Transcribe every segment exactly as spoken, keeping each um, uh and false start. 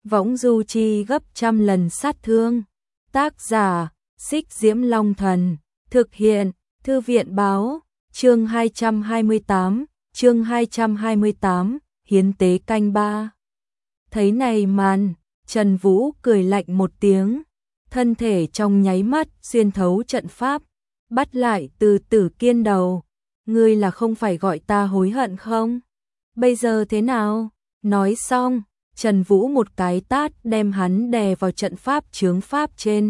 võng du chi gấp trăm lần sát thương. Tác giả, Xích Diễm Long Thần, thực hiện, Thư viện báo, chương hai trăm hai mươi tám, chương hai trăm hai mươi tám, hiến tế canh ba. Thấy này màn, Trần Vũ cười lạnh một tiếng, thân thể trong nháy mắt xuyên thấu trận pháp, bắt lại Từ Tử Kiên đầu. Ngươi là không phải gọi ta hối hận không? Bây giờ thế nào? Nói xong, Trần Vũ một cái tát đem hắn đè vào trận pháp chướng pháp trên.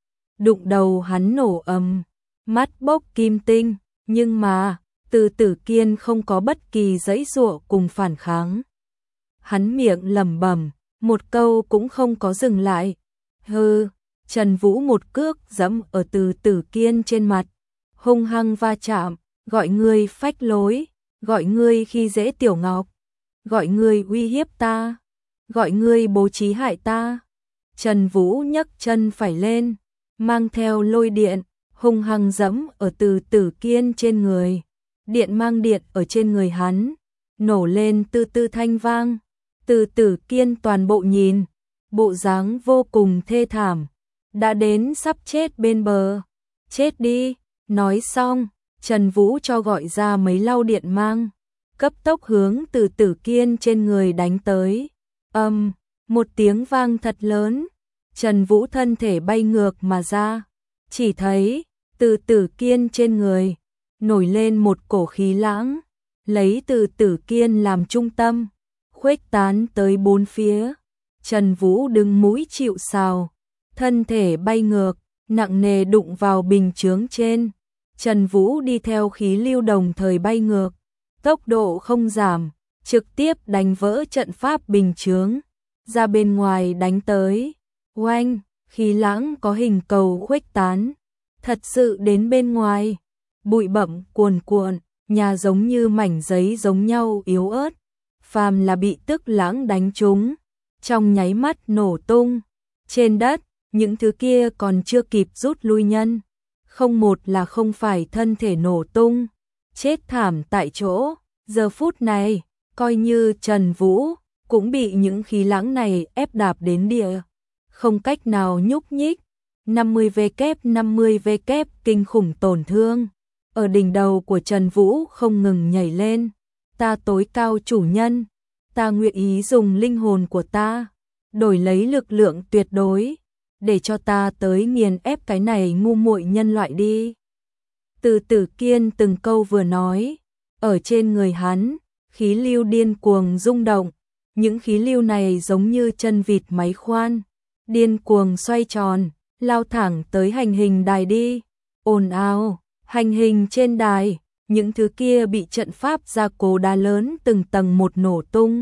Đụng đầu hắn nổ ầm, mắt bốc kim tinh, nhưng mà, Từ Tử Kiên không có bất kỳ giãy giụa cùng phản kháng. Hắn miệng lẩm bẩm, một câu cũng không có dừng lại. Hừ, Trần Vũ một cước giẫm ở Từ Tử Kiên trên mặt, hung hăng va chạm, gọi ngươi phách lối, gọi ngươi khi dễ Tiểu Ngọc, gọi ngươi uy hiếp ta, gọi ngươi bố trí hại ta. Trần Vũ nhấc chân phải lên, mang theo lôi điện, hung hăng giẫm ở Từ Tử Kiên trên người. Điện mang điện ở trên người hắn, nổ lên tư tư thanh vang. Từ Tử Kiên toàn bộ nhìn, bộ dáng vô cùng thê thảm, đã đến sắp chết bên bờ. Chết đi, nói xong, Trần Vũ cho gọi ra mấy lau điện mang, cấp tốc hướng Từ Tử Kiên trên người đánh tới. Âm, um, một tiếng vang thật lớn, Trần Vũ thân thể bay ngược mà ra, chỉ thấy Từ Tử Kiên trên người nổi lên một cổ khí lãng, lấy Từ Tử Kiên làm trung tâm, khuếch tán tới bốn phía. Trần Vũ đứng mũi chịu sào, thân thể bay ngược, nặng nề đụng vào bình chướng trên. Trần Vũ đi theo khí lưu đồng thời bay ngược, tốc độ không giảm, trực tiếp đánh vỡ trận pháp bình chướng, ra bên ngoài đánh tới. Oanh, khí lãng có hình cầu khuếch tán, thật sự đến bên ngoài. Bụi bặm cuồn cuộn, nhà giống như mảnh giấy giống nhau yếu ớt, phàm là bị tức lãng đánh trúng, trong nháy mắt nổ tung. Trên đất, những thứ kia còn chưa kịp rút lui nhân, không một là không phải thân thể nổ tung, chết thảm tại chỗ. Giờ phút này, coi như Trần Vũ cũng bị những khí lãng này ép đạp đến địa, không cách nào nhúc nhích. năm mươi vê kép năm mươi vê kép kinh khủng tổn thương ở đỉnh đầu của Trần Vũ không ngừng nhảy lên. Ta tối cao chủ nhân, ta nguyện ý dùng linh hồn của ta đổi lấy lực lượng tuyệt đối, để cho ta tới nghiền ép cái này ngu muội nhân loại đi. Từ Tử Kiên từng câu vừa nói, ở trên người hắn, khí lưu điên cuồng rung động, những khí lưu này giống như chân vịt máy khoan, điên cuồng xoay tròn, lao thẳng tới hành hình đài đi. Ồn ào, hành hình trên đài, những thứ kia bị trận pháp gia cố đá lớn từng tầng một nổ tung,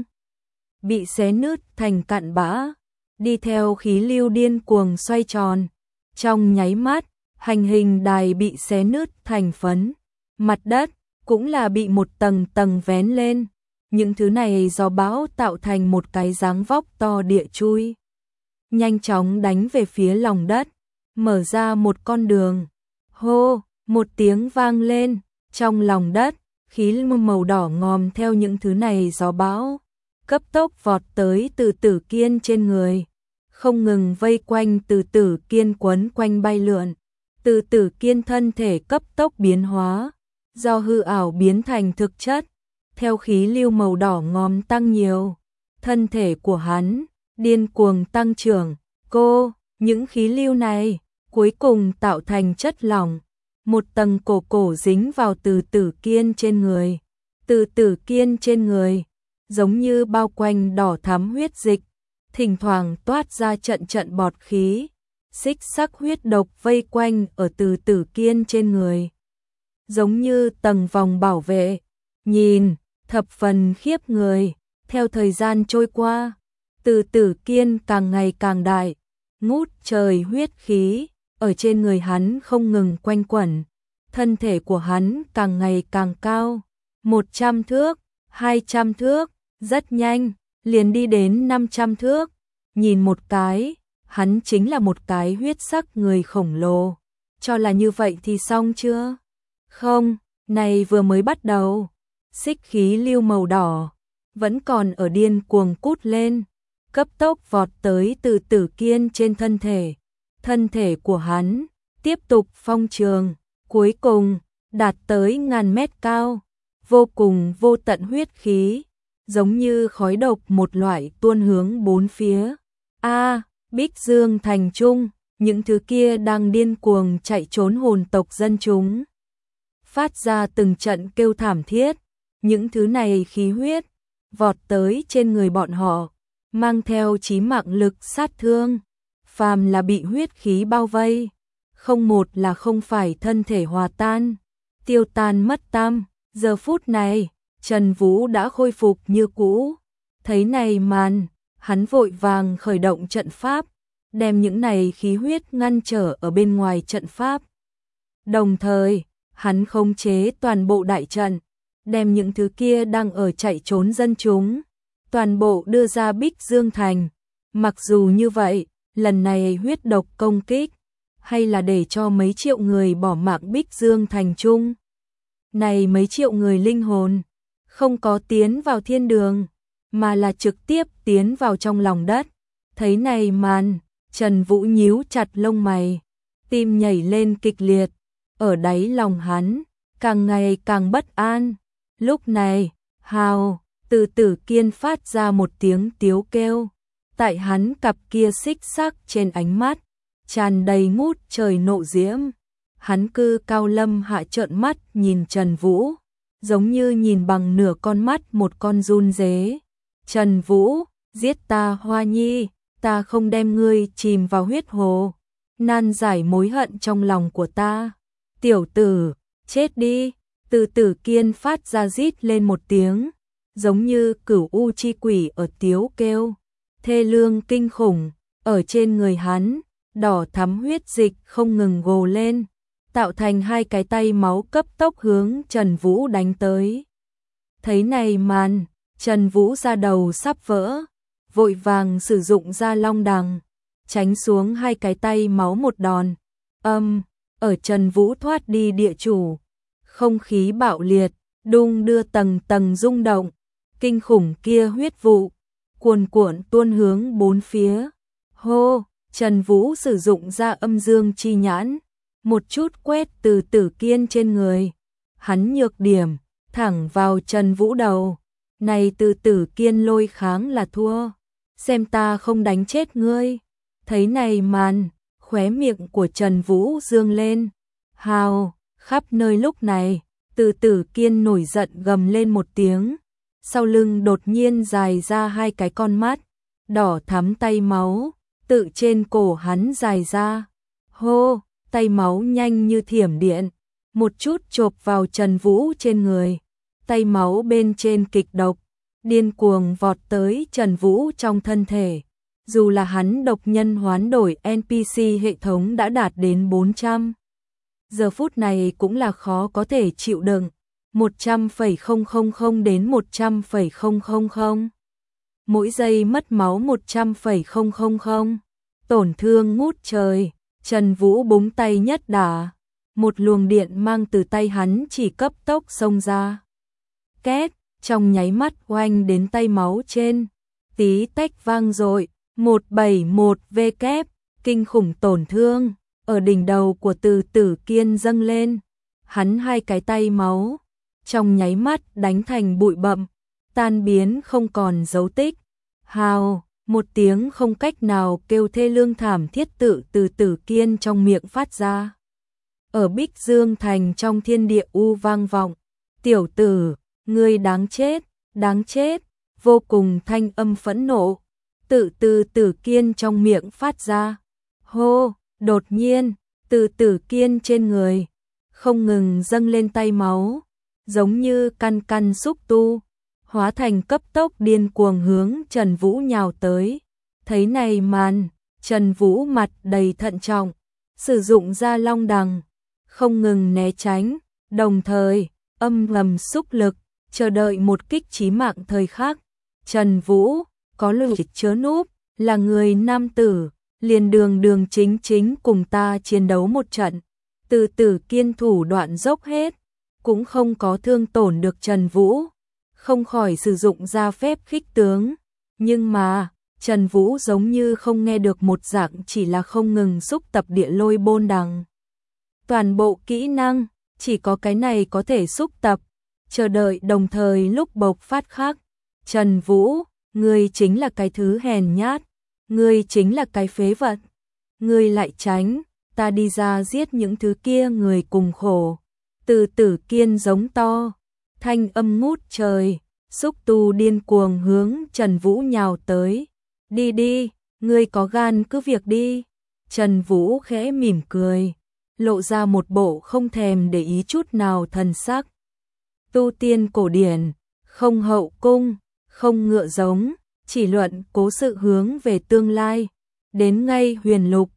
bị xé nứt thành cặn bã, đi theo khí lưu điên cuồng xoay tròn. Trong nháy mắt, hành hình đài bị xé nứt thành phấn, mặt đất cũng là bị một tầng tầng vén lên. Những thứ này do bão tạo thành một cái dáng vóc to địa chui, nhanh chóng đánh về phía lòng đất, mở ra một con đường. Hô, một tiếng vang lên, trong lòng đất, khí màu đỏ ngòm theo những thứ này gió bão, cấp tốc vọt tới Từ Tử Kiên trên người, không ngừng vây quanh Từ Tử Kiên quấn quanh bay lượn. Từ Tử Kiên thân thể cấp tốc biến hóa, do hư ảo biến thành thực chất, theo khí lưu màu đỏ ngòm tăng nhiều, thân thể của hắn điên cuồng tăng trưởng. Cô, những khí lưu này cuối cùng tạo thành chất lỏng, một tầng cổ cổ dính vào Từ Tử Kiên trên người. Từ Tử Kiên trên người giống như bao quanh đỏ thắm huyết dịch, thỉnh thoảng toát ra trận trận bọt khí, xích sắc huyết độc vây quanh ở Từ Tử Kiên trên người, giống như tầng vòng bảo vệ, nhìn thập phần khiếp người. Theo thời gian trôi qua, Từ Tử Kiên càng ngày càng đại, ngút trời huyết khí ở trên người hắn không ngừng quanh quẩn, thân thể của hắn càng ngày càng cao, một trăm thước, hai trăm thước, rất nhanh, liền đi đến năm trăm thước. Nhìn một cái, hắn chính là một cái huyết sắc người khổng lồ. Cho là như vậy thì xong chưa? Không, này vừa mới bắt đầu. Xích khí lưu màu đỏ vẫn còn ở điên cuồng cút lên, cấp tốc vọt tới Từ Tử Kiên trên thân thể. Thân thể của hắn tiếp tục phong trường, cuối cùng đạt tới ngàn mét cao, vô cùng vô tận huyết khí, giống như khói độc một loại tuôn hướng bốn phía. A, Bích Dương thành trung, những thứ kia đang điên cuồng chạy trốn hồn tộc dân chúng, phát ra từng trận kêu thảm thiết, những thứ này khí huyết vọt tới trên người bọn họ, mang theo chí mạng lực sát thương, phàm là bị huyết khí bao vây, không một là không phải thân thể hòa tan, tiêu tan mất tăm. Giờ phút này, Trần Vũ đã khôi phục như cũ. Thấy này màn, hắn vội vàng khởi động trận pháp, đem những này khí huyết ngăn trở ở bên ngoài trận pháp. Đồng thời, hắn khống chế toàn bộ đại trận, đem những thứ kia đang ở chạy trốn dân chúng, toàn bộ đưa ra Bích Dương thành. Mặc dù như vậy, lần này huyết độc công kích, hay là để cho mấy triệu người bỏ mạng Bích Dương thành chung. Này mấy triệu người linh hồn, không có tiến vào thiên đường, mà là trực tiếp tiến vào trong lòng đất. Thấy này màn, Trần Vũ nhíu chặt lông mày, tim nhảy lên kịch liệt, ở đáy lòng hắn, càng ngày càng bất an. Lúc này, Hào, Từ Tử Kiên phát ra một tiếng tiếu kêu, tại hắn cặp kia xích sắc trên ánh mắt, tràn đầy ngút trời nộ diễm. Hắn cư cao lâm hạ trợn mắt nhìn Trần Vũ, giống như nhìn bằng nửa con mắt một con run dế. Trần Vũ, giết ta Hoa Nhi, ta không đem ngươi chìm vào huyết hồ, nan giải mối hận trong lòng của ta. Tiểu tử, chết đi. Từ Tử Kiên phát ra rít lên một tiếng, giống như cửu u chi quỷ ở tiếu kêu, thê lương kinh khủng, ở trên người hắn, đỏ thắm huyết dịch không ngừng gồ lên, tạo thành hai cái tay máu cấp tốc hướng Trần Vũ đánh tới. Thấy này màn, Trần Vũ ra đầu sắp vỡ, vội vàng sử dụng ra long đằng, tránh xuống hai cái tay máu một đòn. Âm, ở Trần Vũ thoát đi địa chủ, không khí bạo liệt, đung đưa tầng tầng rung động, kinh khủng kia huyết vụ, cuồn cuộn tuôn hướng bốn phía. Hô, Trần Vũ sử dụng ra âm dương chi nhãn, một chút quét Từ Tử Kiên trên người. Hắn nhược điểm, thẳng vào Trần Vũ đầu. Này Từ Tử Kiên lôi kháng là thua, xem ta không đánh chết ngươi. Thấy này màn, khóe miệng của Trần Vũ dương lên. Hào, khắp nơi lúc này, Từ Tử Kiên nổi giận gầm lên một tiếng. Sau lưng đột nhiên dài ra hai cái con mắt, đỏ thắm tay máu, tự trên cổ hắn dài ra. Hô, tay máu nhanh như thiểm điện, một chút chộp vào Trần Vũ trên người. Tay máu bên trên kịch độc, điên cuồng vọt tới Trần Vũ trong thân thể. Dù là hắn độc nhân hoán đổi en pê xê hệ thống đã đạt đến bốn trăm, giờ phút này cũng là khó có thể chịu đựng. một trăm phẩy không không không đến một trăm phẩy không không không. Mỗi giây mất máu một trăm phẩy không không không. Tổn thương ngút trời, Trần Vũ búng tay nhất đả, một luồng điện mang từ tay hắn chỉ cấp tốc xông ra. Két, trong nháy mắt oanh đến tay máu trên, tí tách vang dội, một trăm bảy mươi mốt vê kép, kinh khủng tổn thương, ở đỉnh đầu của Từ Tử Kiên dâng lên. Hắn hai cái tay máu, trong nháy mắt đánh thành bụi bặm, tan biến không còn dấu tích. Hào, một tiếng không cách nào kêu thê lương thảm thiết tự Từ Tử Kiên trong miệng phát ra. Ở Bích Dương thành trong thiên địa u vang vọng. Tiểu tử, ngươi đáng chết, đáng chết, vô cùng thanh âm phẫn nộ, tự Từ Tử Kiên trong miệng phát ra. Hô, đột nhiên, Từ Tử Kiên trên người, không ngừng dâng lên tay máu, giống như căn căn xúc tu, hóa thành cấp tốc điên cuồng hướng Trần Vũ nhào tới. Thấy này màn, Trần Vũ mặt đầy thận trọng, sử dụng ra long đằng, không ngừng né tránh, đồng thời âm ngầm xúc lực, chờ đợi một kích chí mạng thời khắc. Trần Vũ, có lời chớ núp, là người nam tử, liền đường đường chính chính cùng ta chiến đấu một trận. Từ Tử Kiên thủ đoạn dốc hết, cũng không có thương tổn được Trần Vũ, không khỏi sử dụng ra phép khích tướng. Nhưng mà, Trần Vũ giống như không nghe được một dạng, chỉ là không ngừng xúc tập địa lôi bôn đằng. Toàn bộ kỹ năng, chỉ có cái này có thể xúc tập, chờ đợi đồng thời lúc bộc phát khác. Trần Vũ, ngươi chính là cái thứ hèn nhát, ngươi chính là cái phế vật. Ngươi lại tránh, ta đi ra giết những thứ kia người cùng khổ. Từ Tử Kiên giống to, thanh âm ngút trời, xúc tu điên cuồng hướng Trần Vũ nhào tới. Đi đi, ngươi có gan cứ việc đi. Trần Vũ khẽ mỉm cười, lộ ra một bộ không thèm để ý chút nào thần sắc. Tu tiên cổ điển, không hậu cung, không ngựa giống, chỉ luận cố sự hướng về tương lai. Đến ngay huyền lục,